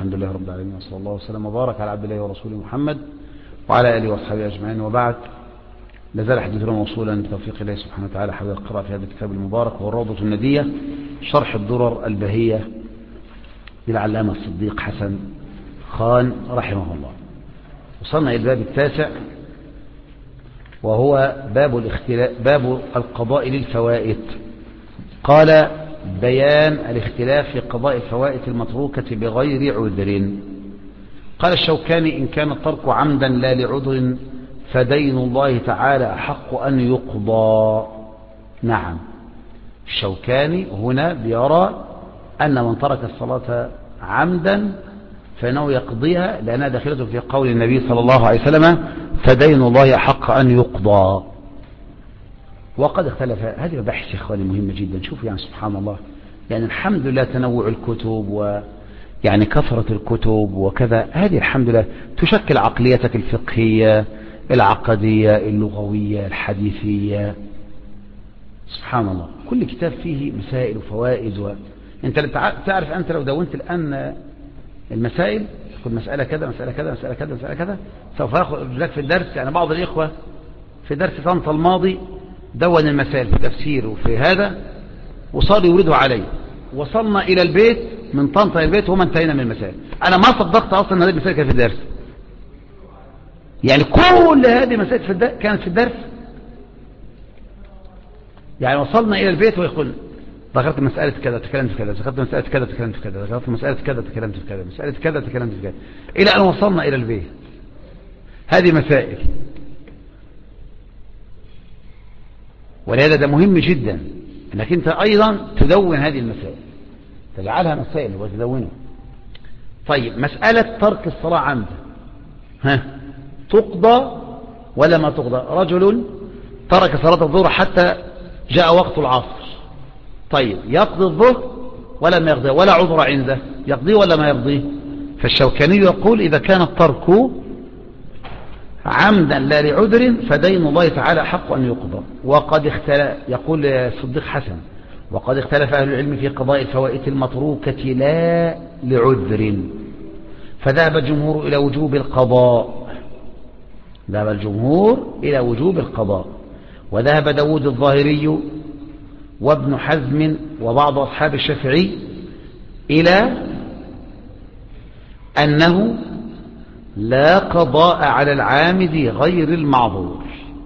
الحمد لله رب العالمين، وصلى الله وسلم وبارك على عبد الله ورسوله محمد وعلى آله وأصحابه أجمعين، وبعد. لازال حديثنا موصولا بتوفيق الله سبحانه وتعالى حول القراءة في هذا الكتاب المبارك، والروضة الندية شرح الدرر البهية للعلامة الصديق حسن خان رحمه الله. وصلنا إلى الباب التاسع، وهو باب القضاء للفوائد. قال: بيان الاختلاف في قضاء الفوائد المتروكة بغير عذر. قال الشوكاني: إن كان الترك عمدا لا لعذر فدين الله تعالى أحق أن يقضى. نعم، الشوكاني هنا بيرى أن من ترك الصلاة عمدا فإنه يقضيها لأنها داخلة في قول النبي صلى الله عليه وسلم: فدين الله أحق أن يقضى. وقد اختلف. هذه مباحث يا إخواني مهمة جدا. شوفوا يعني سبحان الله، يعني الحمد لله تنوع الكتب ويعني كثرة الكتب وكذا، هذه الحمد لله تشكل عقليتك الفقهية العقدية اللغوية الحديثية. سبحان الله، كل كتاب فيه مسائل وفوائد. انت تعرف أنت لو دونت الآن المسائل، تأخذ مسألة كذا مسألة كذا مسألة كذا مسألة كذا، سوف يأخذ لك في الدرس. يعني بعض الإخوة في درس طنطا الماضي دون المسائل في تفسير وفي هذا، وصار يوردها علي. وصلنا إلى البيت من طنطا إلى البيت وما انتهينا من المسائل. أنا ما صدقت أصلا أن هذه المسائل كانت في الدرس. يعني كل هذه مسائل كانت في الدرس. يعني وصلنا إلى البيت ويقول: ذكرت مسألة كذا تكلمت في كذا، ذكرت مسألة كذا تكلمت في كذا، ذكرت مسألة كذا تكلمت في كذا، مسألة كذا تكلمت في كذا، إلى أن وصلنا إلى البيت. هذه مسائل، ولهذا ده مهم جدا أنك أنت أيضا تدون هذه المسائل، تجعلها مسائل وتدونها. طيب، مسألة ترك الصلاة عمدا تقضى ولا ما تقضى؟ رجل ترك صلاة الظهر حتى جاء وقت العصر. طيب، يقضي الظهر ولا ما يقضي؟ ولا عذر عنده، يقضي ولا ما يقضي؟ فالشوكاني يقول: إذا كان الترك عمدا لا لعذر فدين الله تعالى حق أن يقضى. وقد اختلف، يقول الصديق حسن: وقد اختلف أهل العلم في قضاء الفوائد المتروكة لا لعذر، فذهب الجمهور إلى وجوب القضاء. ذهب الجمهور إلى وجوب القضاء، وذهب داود الظاهري وابن حزم وبعض أصحاب الشافعي إلى أنه لا قضاء على العامد غير المعذور،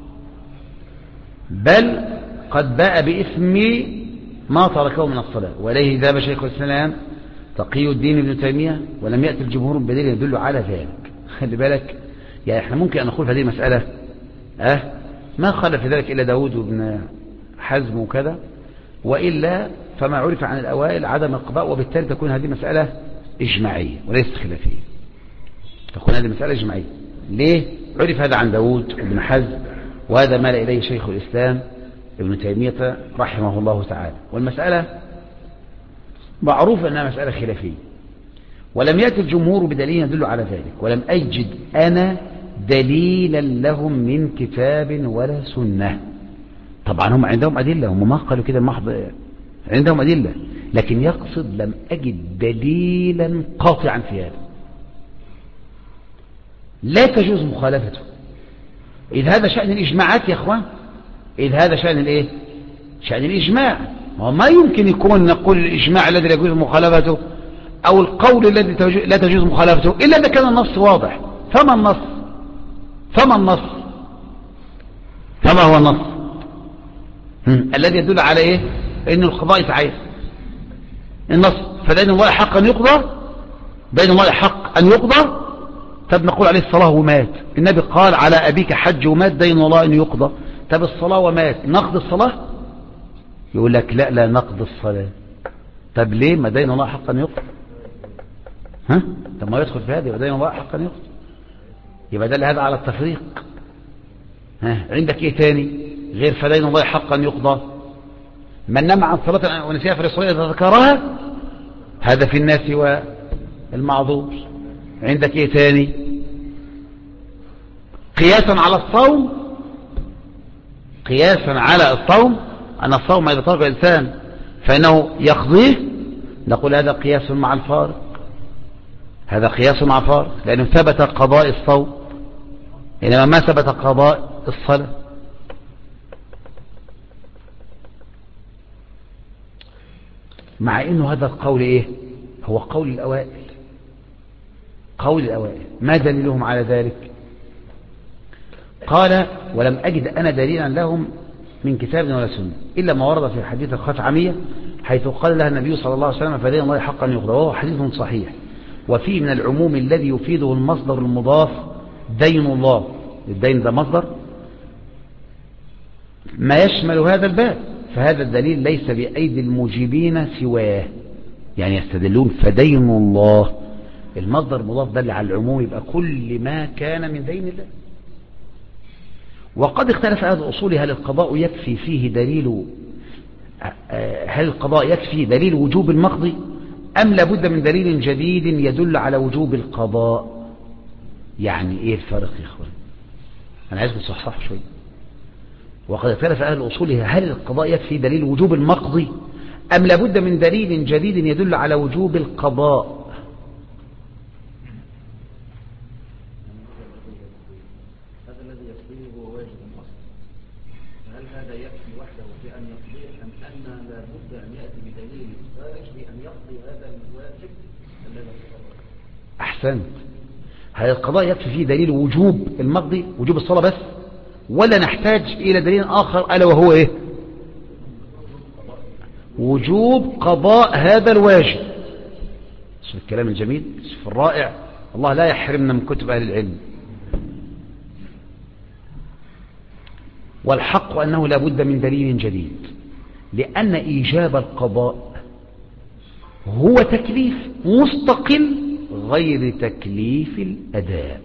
بل قد باء بإثم ما تركه من الصلاة. وإليه ذهب شيخ الإسلام تقي الدين ابن تيمية، ولم يأتي الجمهور بدليل يدل على ذلك. خلي بالك، يعني احنا ممكن أن نقول في هذه المسألة ما خالف في ذلك إلا داود وابن حزم وكذا، وإلا فما عرف عن الأوائل عدم القضاء، وبالتالي تكون هذه مسألة إجماعية وليست خلافية. تكون هذه مسألة إجماعية. ليه؟ عرف هذا عن داود وابن حزم، وهذا مال إليه شيخ الإسلام ابن تيمية رحمه الله تعالى. والمسألة معروف أنها مسألة خلافية، ولم يأتي الجمهور بدليل يدل على ذلك، ولم أجد أنا دليلا لهم من كتاب ولا سنة. طبعا هم عندهم أدلة، هم ما قالوا كده محض، عندهم أدلة، لكن يقصد لم أجد دليلا قاطعا في هذا. لا تجوز مخالفته، إذ هذا شأن الإجماعات يا أخوان، إذ هذا شأن الإيه؟ شأن الإجماع. وما يمكن يكون نقول الإجماع الذي لا يجوز مخالفته أو القول الذي لا تجوز مخالفته إلا إذا كان النص واضح. فما النص؟ فما هو النص الذي يدل على إيه؟ إن القضاء يتعين النص. فدين الله حق أن يقضى، دين الله حق أن يقضى. طب نقول عليه الصلاة ومات، النبي قال: على أبيك حج ومات، دين الله أن يقضى. طب الصلاة ومات، نقضي الصلاة؟ يقول لك: لا نقضي الصلاة. طب ليه؟ ما دين الله حق أن يقضى. طب ما يدخل في هذا، يبقى دين الله حق أن يقضى، يبقى دل هذا على التفريق. عندك ايه تاني غير فدين الله حق أن يقضى؟ من نام عن صلاة ونسيها في الصلاة إذا ذكرها، هذا في الناس والمعذور. عندك ايه تاني؟ قياسا على الصوم أن الصوم إذا ترك الإنسان فإنه يقضيه، نقول هذا قياس مع الفارق. هذا قياس مع فارق، لأنه ثبت قضاء الصوم إنما ما ثبت قضاء الصلاة. مع إنه هذا القول إيه؟ هو قول الأوائل. قول الأوائل ما دليلهم على ذلك؟ قال ولم أجد أنا دليلا لهم من كتاب ولا سنة إلا ما ورد في حديث الخثعمية حيث قال لها النبي صلى الله عليه وسلم فدين الله حقا يقضى، وهو حديث صحيح. وفيه من العموم الذي يفيده المصدر المضاف دين الله، الدين ده مصدر ما يشمل هذا الباب، فهذا الدليل ليس بأيدي المجيبين سواه. يعني يستدلون فدين الله المصدر المضاف دل على العموم، يبقى كل ما كان من دين الله. وقد اختلف أهل الأصول هل القضاء يكفي فيه دليل، هل القضاء يكفي دليل وجوب المقضي أم لابد من دليل جديد يدل على وجوب القضاء؟ يعني إيه الفرق يا إخوان؟ أنا عايزكم تصحصحوا شوية. وقد اختلف أهل الأصول هل القضاء يكفي دليل وجوب المقضي أم لابد من دليل جديد يدل على وجوب القضاء؟ أحسنت. هل القضاء يكفي فيه دليل وجوب المقضي وجوب الصلاة بس، ولا نحتاج إلى دليل آخر ألا وهو إيه؟ وجوب قضاء هذا الواجب. شوف الكلام الجميل، شوف الرائع، الله لا يحرمنا من كتب أهل العلم. والحق أنه لا بد من دليل جديد، لأن إيجاب القضاء هو تكليف مستقل غير تكليف الأداء.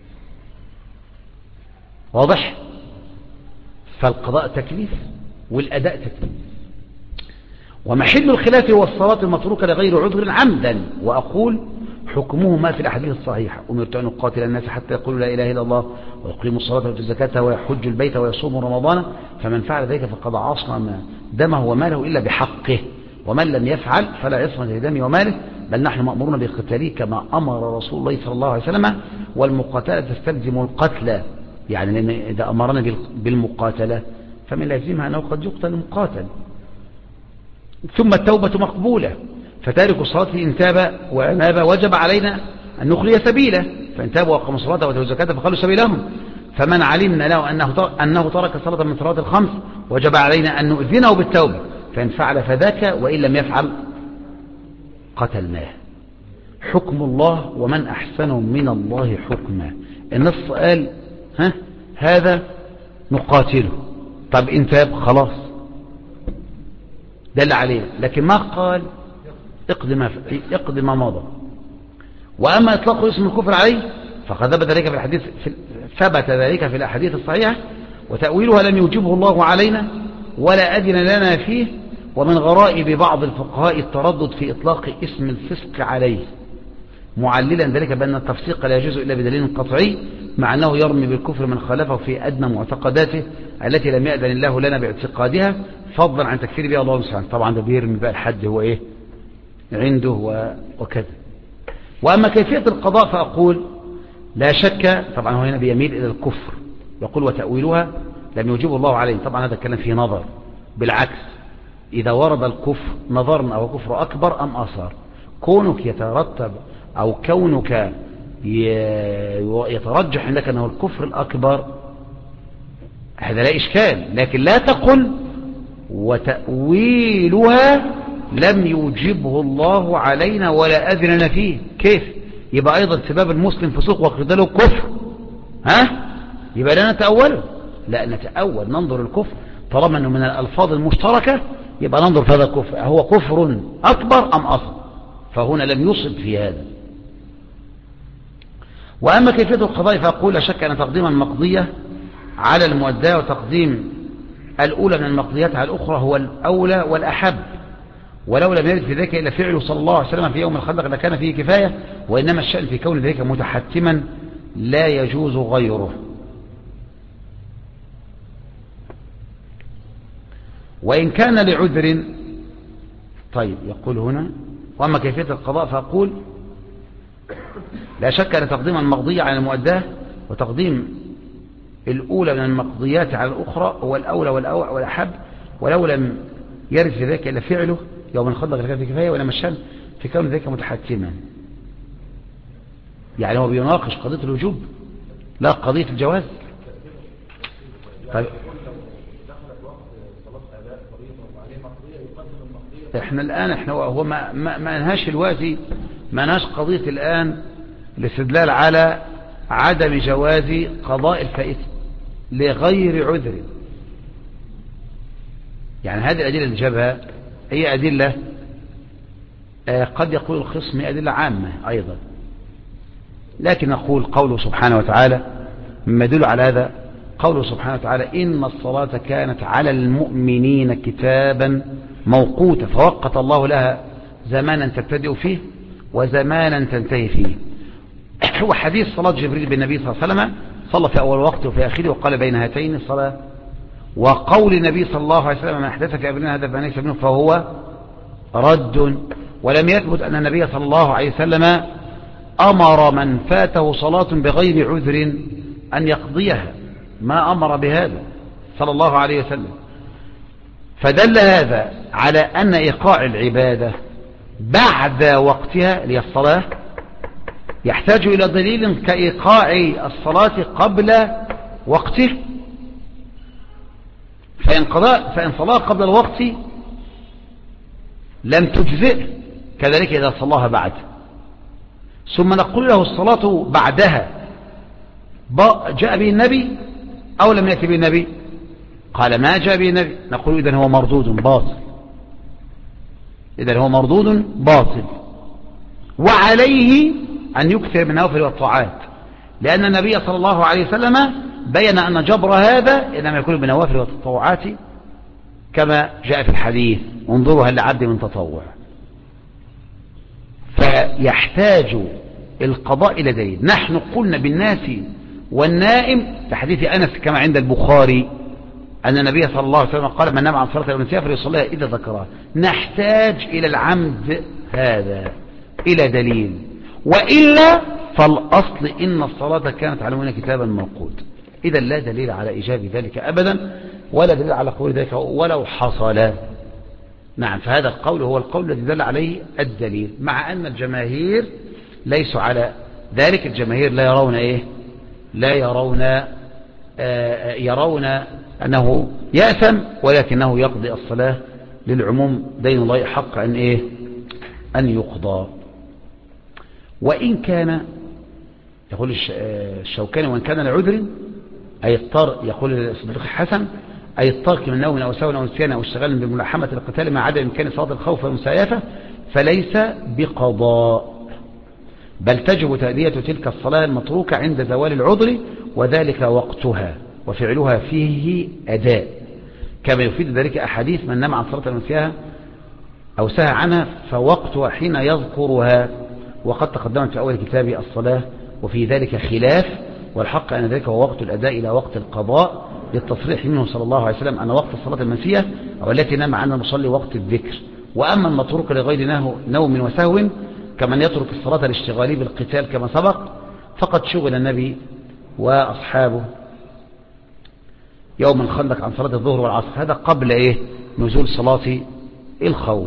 واضح؟ فالقضاء تكليف والأداء تكليف. ومحل الخلاف هو الصلاة المتروكة لغير عذر عمدا. وأقول حكمه ما في الأحاديث الصحيحة: أمرت أن أقاتل الناس حتى يقولوا لا إله إلا الله ويقيموا الصلاة ويؤتوا الزكاة ويحج البيت ويصوم رمضان، فمن فعل ذلك فقد عصم دمه وماله إلا بحقه، ومن لم يفعل فلا يصمد لدمه وماله، بل نحن مأمورون بقتاله كما أمر رسول الله صلى الله عليه وسلم. والمقاتلة تستلزم القتل، يعني لأن إذا أمرنا بالمقاتلة فمن لازمها أنه قد يقتل المقاتل. ثم التوبة مقبولة، فتارك الصلاة إن تاب وأناب وجب علينا أن نخلي سبيله، فإن تابوا وأقاموا الصلاة وآتوا الزكاة فخلوا سبيلهم. فمن علمنا له أنه ترك صلاة من صلاة الخمس وجب علينا أن نؤذنه بالتوبة، فإن فعل فذاك وإن لم يفعل قتلناه. حكم الله ومن أحسن من الله حكما. النص قال هذا نقاتله، طب إن تاب خلاص دل عليه، لكن ما قال اقض ما مضى. وأما إطلاق اسم الكفر عليه فقد ثبت ذلك في الأحاديث الصحيحة، وتأويلها لم يوجبه الله علينا ولا أذن لنا فيه. ومن غرائب بعض الفقهاء التردد في إطلاق اسم الفسق عليه، معللا ذلك بأن التفسيق لا يجوز إلا بدليل قطعي، مع أنه يرمي بالكفر من خالفه في أدنى معتقداته التي لم يأذن الله لنا باعتقادها، فضلا عن تكفير بها الله سبحانه. طبعا ده بيرمي بقى الحد هو إيه عنده وكذا. وأما كيفية القضاء فأقول لا شك، طبعا هو هنا بيميل إلى الكفر، يقول وتأويلها لم يوجبه الله عليه. طبعا هذا الكلام فيه نظر، بالعكس إذا ورد الكفر نظرنا أو كفر أكبر أم أصغر. كونك يترتب أو كونك يترجح عندك أنه الكفر الأكبر هذا لا إشكال، لكن لا تقل وتأويلها لم يوجبه الله علينا ولا أذننا فيه. كيف يبقى أيضا سباب المسلم فسوق وقتاله كفر؟ يبقى لا نتأوله، لا نتأول، ننظر الكفر طالما أنه من الألفاظ المشتركة يبقى ننظر في هذا الكفر هو كفر أكبر أم أصغر، فهنا لم يصب في هذا. وأما كيفية القضاء فأقول لا شك أن تقديم المقضية على المؤداة وتقديم الأولى من المقضيات على الأخرى هو الأولى والأحب، ولو لم يرد في ذلك إلا فعله صلى الله عليه وسلم في يوم الخندق لكان فيه كفاية، وإنما الشأن في كون ذلك متحتما لا يجوز غيره. وإن كان لعذر. طيب يقول هنا وأما كيفية القضاء فأقول لا شك أن تقديم المقضية على المؤداه وتقديم الأولى من المقضيات على الأخرى هو الأولى والأحب، ولو لم يرد في ذلك إلا فعله يوم الخندق لكان في كفاية ولا مشان في كون ذلك متحتما. يعني هو بيناقش قضية الوجوب لا قضية الجواز. طيب احنا الآن هو ما انهاش الوازي، ما انهاش قضية الآن الاستدلال على عدم جواز قضاء الفائت لغير عذر. يعني هذه الأدلة اللي جابها هي أدلة قد يقول الخصم أدلة عامة أيضا، لكن نقول قوله سبحانه وتعالى مما يدل على هذا قوله سبحانه وتعالى إن الصلاة كانت على المؤمنين كتابا موقوتا، فوقت الله لها زمانا تبتدئ فيه وزمانا تنتهي فيه. هو حديث صلاة جبريل بالنبي صلى الله عليه وسلم صلى في أول وقت وفي آخره وقال بين هاتين الصلاة، وقول النبي صلى الله عليه وسلم من أحدث في أمرنا هذا فليس منه فهو رد. ولم يثبت أن النبي صلى الله عليه وسلم أمر من فاته صلاة بغير عذر أن يقضيها، ما أمر بهذا صلى الله عليه وسلم. فدل هذا على أن إيقاع العبادة بعد وقتها للصلاة يحتاج إلى دليل كإيقاع الصلاة قبل وقته، فإن صلاة قبل الوقت لم تجزئ، كذلك إذا صلاها بعد. ثم نقول له الصلاة بعدها جاء به النبي أو لم يأتي به النبي؟ قال ما جاء به النبي. نقول إذن هو مردود باطل، إذن هو مردود باطل، وعليه أن يكثر من النوافل والطاعات، لأن النبي صلى الله عليه وسلم بين أن جبر هذا إنما يكون بنوافل والتطوعات كما جاء في الحديث انظروا هل لعبد من تطوع. فيحتاج القضاء إلى دليل. نحن قلنا بالناس والنائم في حديث أنس كما عند البخاري أن النبي صلى الله عليه وسلم قال من نام عن صلاة النساء فليصليها إذا ذكرها. نحتاج إلى العمد هذا إلى دليل، وإلا فالأصل إن الصلاة كانت على المؤمنين كتابا موقوتا. إذا لا دليل على إيجاب ذلك أبدا ولا دليل على قول ذلك ولو حصل. نعم، فهذا القول هو القول الذي دل عليه الدليل، مع أن الجماهير ليسوا على ذلك. الجماهير لا يرون إيه؟ لا يرون أنه يأثم، ولكنه يقضي الصلاة للعموم دين الله حق أن إيه؟ أن يقضى. وإن كان يقول الشوكاني وإن كان لعذر أي اضطر، يقول الصديق الحسن أي الترك من نوم أو سهو أو نسيان أو اشتغال بملاحمة القتال مع عدم إمكان صلاة الخوف والمسايفة فليس بقضاء، بل تجب تأدية تلك الصلاة المتروكة عند زوال العذر وذلك وقتها وفعلها فيه أداء، كما يفيد ذلك أحاديث من نام عن صلاة المسياها أو سهى عنها فوقتها حين يذكرها، وقد تقدمت في أول كتاب الصلاة وفي ذلك خلاف، والحق أن ذلك هو وقت الأداء إلى وقت القضاء للتصريح منه صلى الله عليه وسلم أن وقت الصلاة المنسية أو التي نام عنها المصلي وقت الذكر. وأما المتروك لغير نوم وسهو كمن يترك الصلاة الاشتغالي بالقتال كما سبق فقد شغل النبي وأصحابه يوم الخندق عن صلاة الظهر والعصر، هذا قبل إيه؟ نزول صلاة الخوف.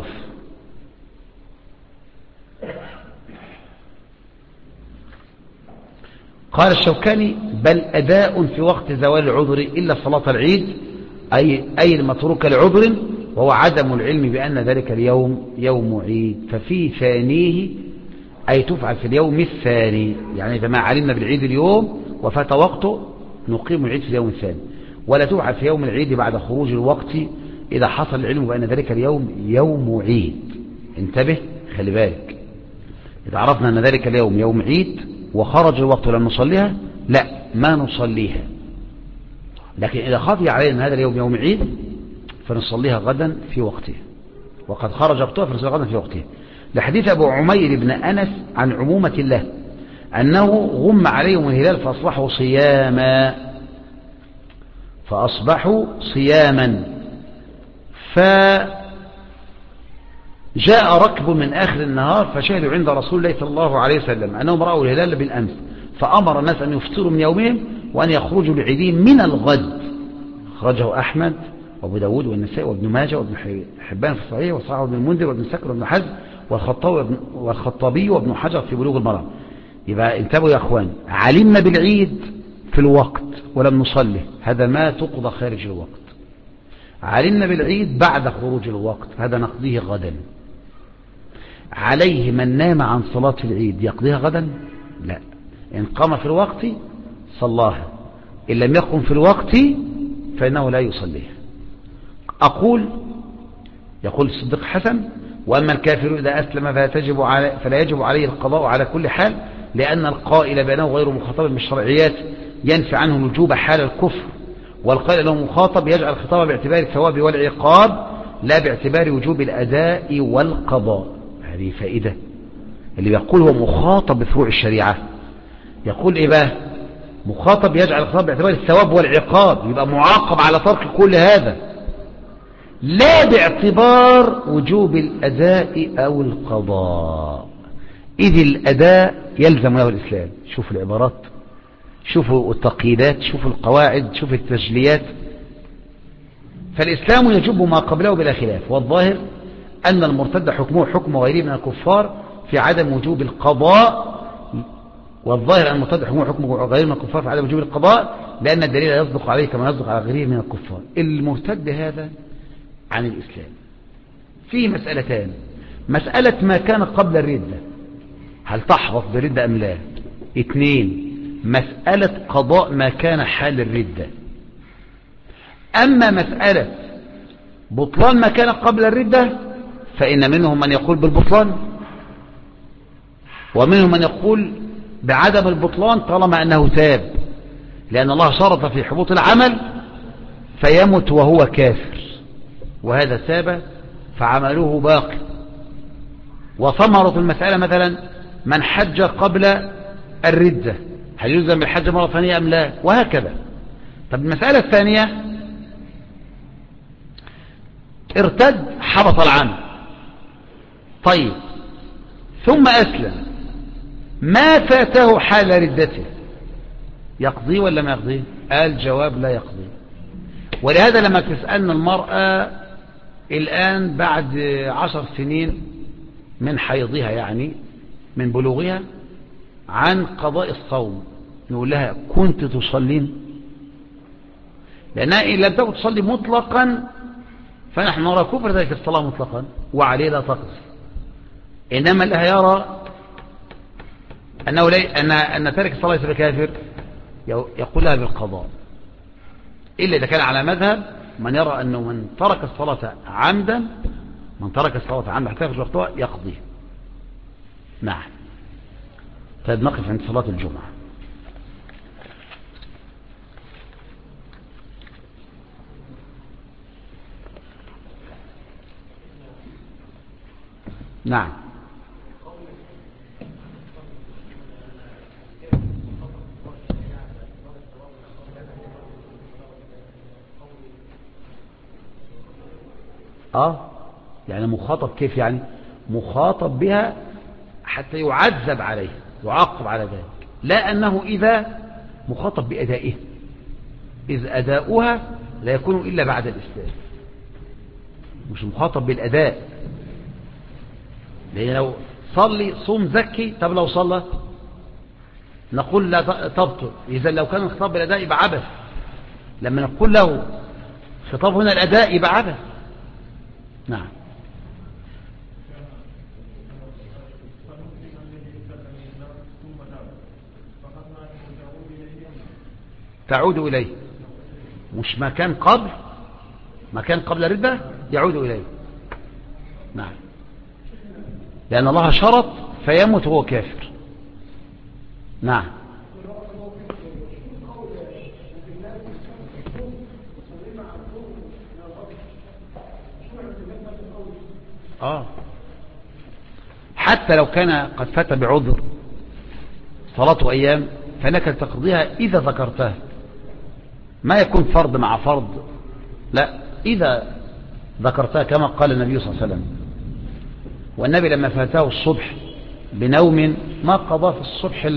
قال الشوكاني بل أداء في وقت زوال العذر إلا صلاة العيد أي المتروكة لعذر وهو عدم العلم بأن ذلك اليوم يوم عيد، ففي ثانيه أي تفعل في اليوم الثاني، يعني إذا ما علمنا بالعيد اليوم وفات وقته نقيم العيد في اليوم الثاني، ولا تفعل في يوم العيد بعد خروج الوقت إذا حصل العلم بأن ذلك اليوم يوم عيد. انتبه خلي بالك، إذا عرفنا أن ذلك اليوم يوم عيد وخرج الوقت ولم نصليها لا ما نصليها، لكن إذا خفي علينا أن هذا اليوم يوم عيد فنصليها غدا في وقتها، وقد خرج وقتها فنصليها غدا في وقتها. لحديث أبو عمير بن أنس عن عمومة الله أنه غم عليهم الهلال فأصبحوا صياما، فأصبحوا صياما، فأصبحوا صياما، فأصبحوا صياما، فأصبحوا صياما، فأصبحوا صياما، فأصبحوا صياما، فأصبحوا صياما، فأصبحوا صياما، فأصبحوا صياما، فأصبحوا صياما، فأصبحوا صياما، فأصبحوا صياما، فأصبحوا صياما، جاء ركب من آخر النهار فشهدوا عند رسول الله صلى الله عليه وسلم أنهم رأوا الهلال بالأمس، فأمر الناس أن يفطروا من يومهم وأن يخرجوا لعيدين من الغد. خرجه أحمد وابو داود والنسائي وابن ماجه وابن حبان في الصحيح وصححه ابن المنذر وابن سكر وابن حزم والخطابي وابن حجر في بلوغ المرام. يبقى انتبهوا يا أخوان، علمنا بالعيد في الوقت ولم نصلي، هذا ما تقضى خارج الوقت. علمنا بالعيد بعد خروج الوقت، هذا نقضيه غدا. عليه من نام عن صلاة العيد يقضيها غدا؟ لا، إن قام في الوقت صلاها، إن لم يقم في الوقت فإنه لا يصليها. يقول الصديق حسن: وأما الكافر إذا أسلم فلا يجب عليه القضاء على كل حال، لأن القائل بأنه غير مخاطب بالشرعيات ينفي عنه الوجوب حال الكفر، والقائل له مخاطب يجعل الخطاب باعتبار الثواب والعقاب لا باعتبار وجوب الأداء والقضاء. هذه فائدة. اللي يقول هو مخاطب بفروع الشريعة يقول إيه بقى؟ مخاطب يجعل الخطاب باعتبار الثواب والعقاب، يبقى معاقب على ترك كل هذا، لا باعتبار وجوب الأداء أو القضاء، إذ الأداء يلزم له الإسلام. شوفوا العبارات، شوفوا التقييدات، شوفوا القواعد، شوفوا التسجيليات. فالإسلام يجب ما قبله بلا خلاف، والظاهر أن المرتد حكمه حكم غيره من الكفار في عدم وجوب القضاء، لأن الدليل يصدق عليه كما يصدق على غيره من الكفار. المرتد هذا عن الإسلام فيه مسألتان: مسألة ما كان قبل الردة، هل تحبط بالردة أم لا؟ 2، مسألة قضاء ما كان حال الردة. أما مسألة بطلان ما كان قبل الردة فإن منهم من يقول بالبطلان، ومنهم من يقول بعدم البطلان طالما أنه تاب، لأن الله شرط في حبوط العمل فيمت وهو كافر، وهذا تاب فعمله باقي. وثمرة المسألة مثلا من حج قبل الردة هل يلزم بالحج مرة ثانية أم لا، وهكذا. طب المسألة الثانية: ارتد حبط العمل، طيب ثم أسلم، ما فاته حال ردته يقضي ولا ما يقضي؟ الجواب لا يقضي. ولهذا لما تسألنا المرأة الآن بعد 10 سنين من حيضها، يعني من بلوغها، عن قضاء الصوم، نقول لها: كنت تصلين؟ لأنها إن لم تكن تصلي مطلقا فنحن نرى كفر ذلك الصلاة مطلقا وعليه لا تقضي. إنما اللي هيرى أنه أن ترك الصلاة يصير كافر يقول لها بالقضاء، إلا إذا كان على مذهب من يرى أنه من ترك الصلاة عمدا حتى يخرج وقتها يقضي. نعم. طيب نقف عند صلاة الجمعة. نعم. يعني مخاطب كيف؟ يعني مخاطب بها حتى يعذب عليه، يعاقب على ذلك، لا أنه إذا مخاطب بأدائه، إذ أداؤها لا يكون إلا بعد الإسلام، مش مخاطب بالأداء. لأن لو صلي صوم زكي، طب لو صلى نقول لا تبطل. إذا لو كان الخطاب بالأداء يبقى عبث، لما نقول له خطاب هنا الأداء يبقى عبث. نعم. تعود إليه، مش ما كان قبل الردة يعود إليه. نعم، لأن الله شرط فيموت وهو كافر. نعم. حتى لو كان قد فات بعذر صلاة أيام فإنك تقضيها إذا ذكرتها، ما يكون فرض مع فرض، لا، إذا ذكرتها كما قال النبي صلى الله عليه وسلم: والنبي لما فاته الصبح بنوم ما قضى في الصبح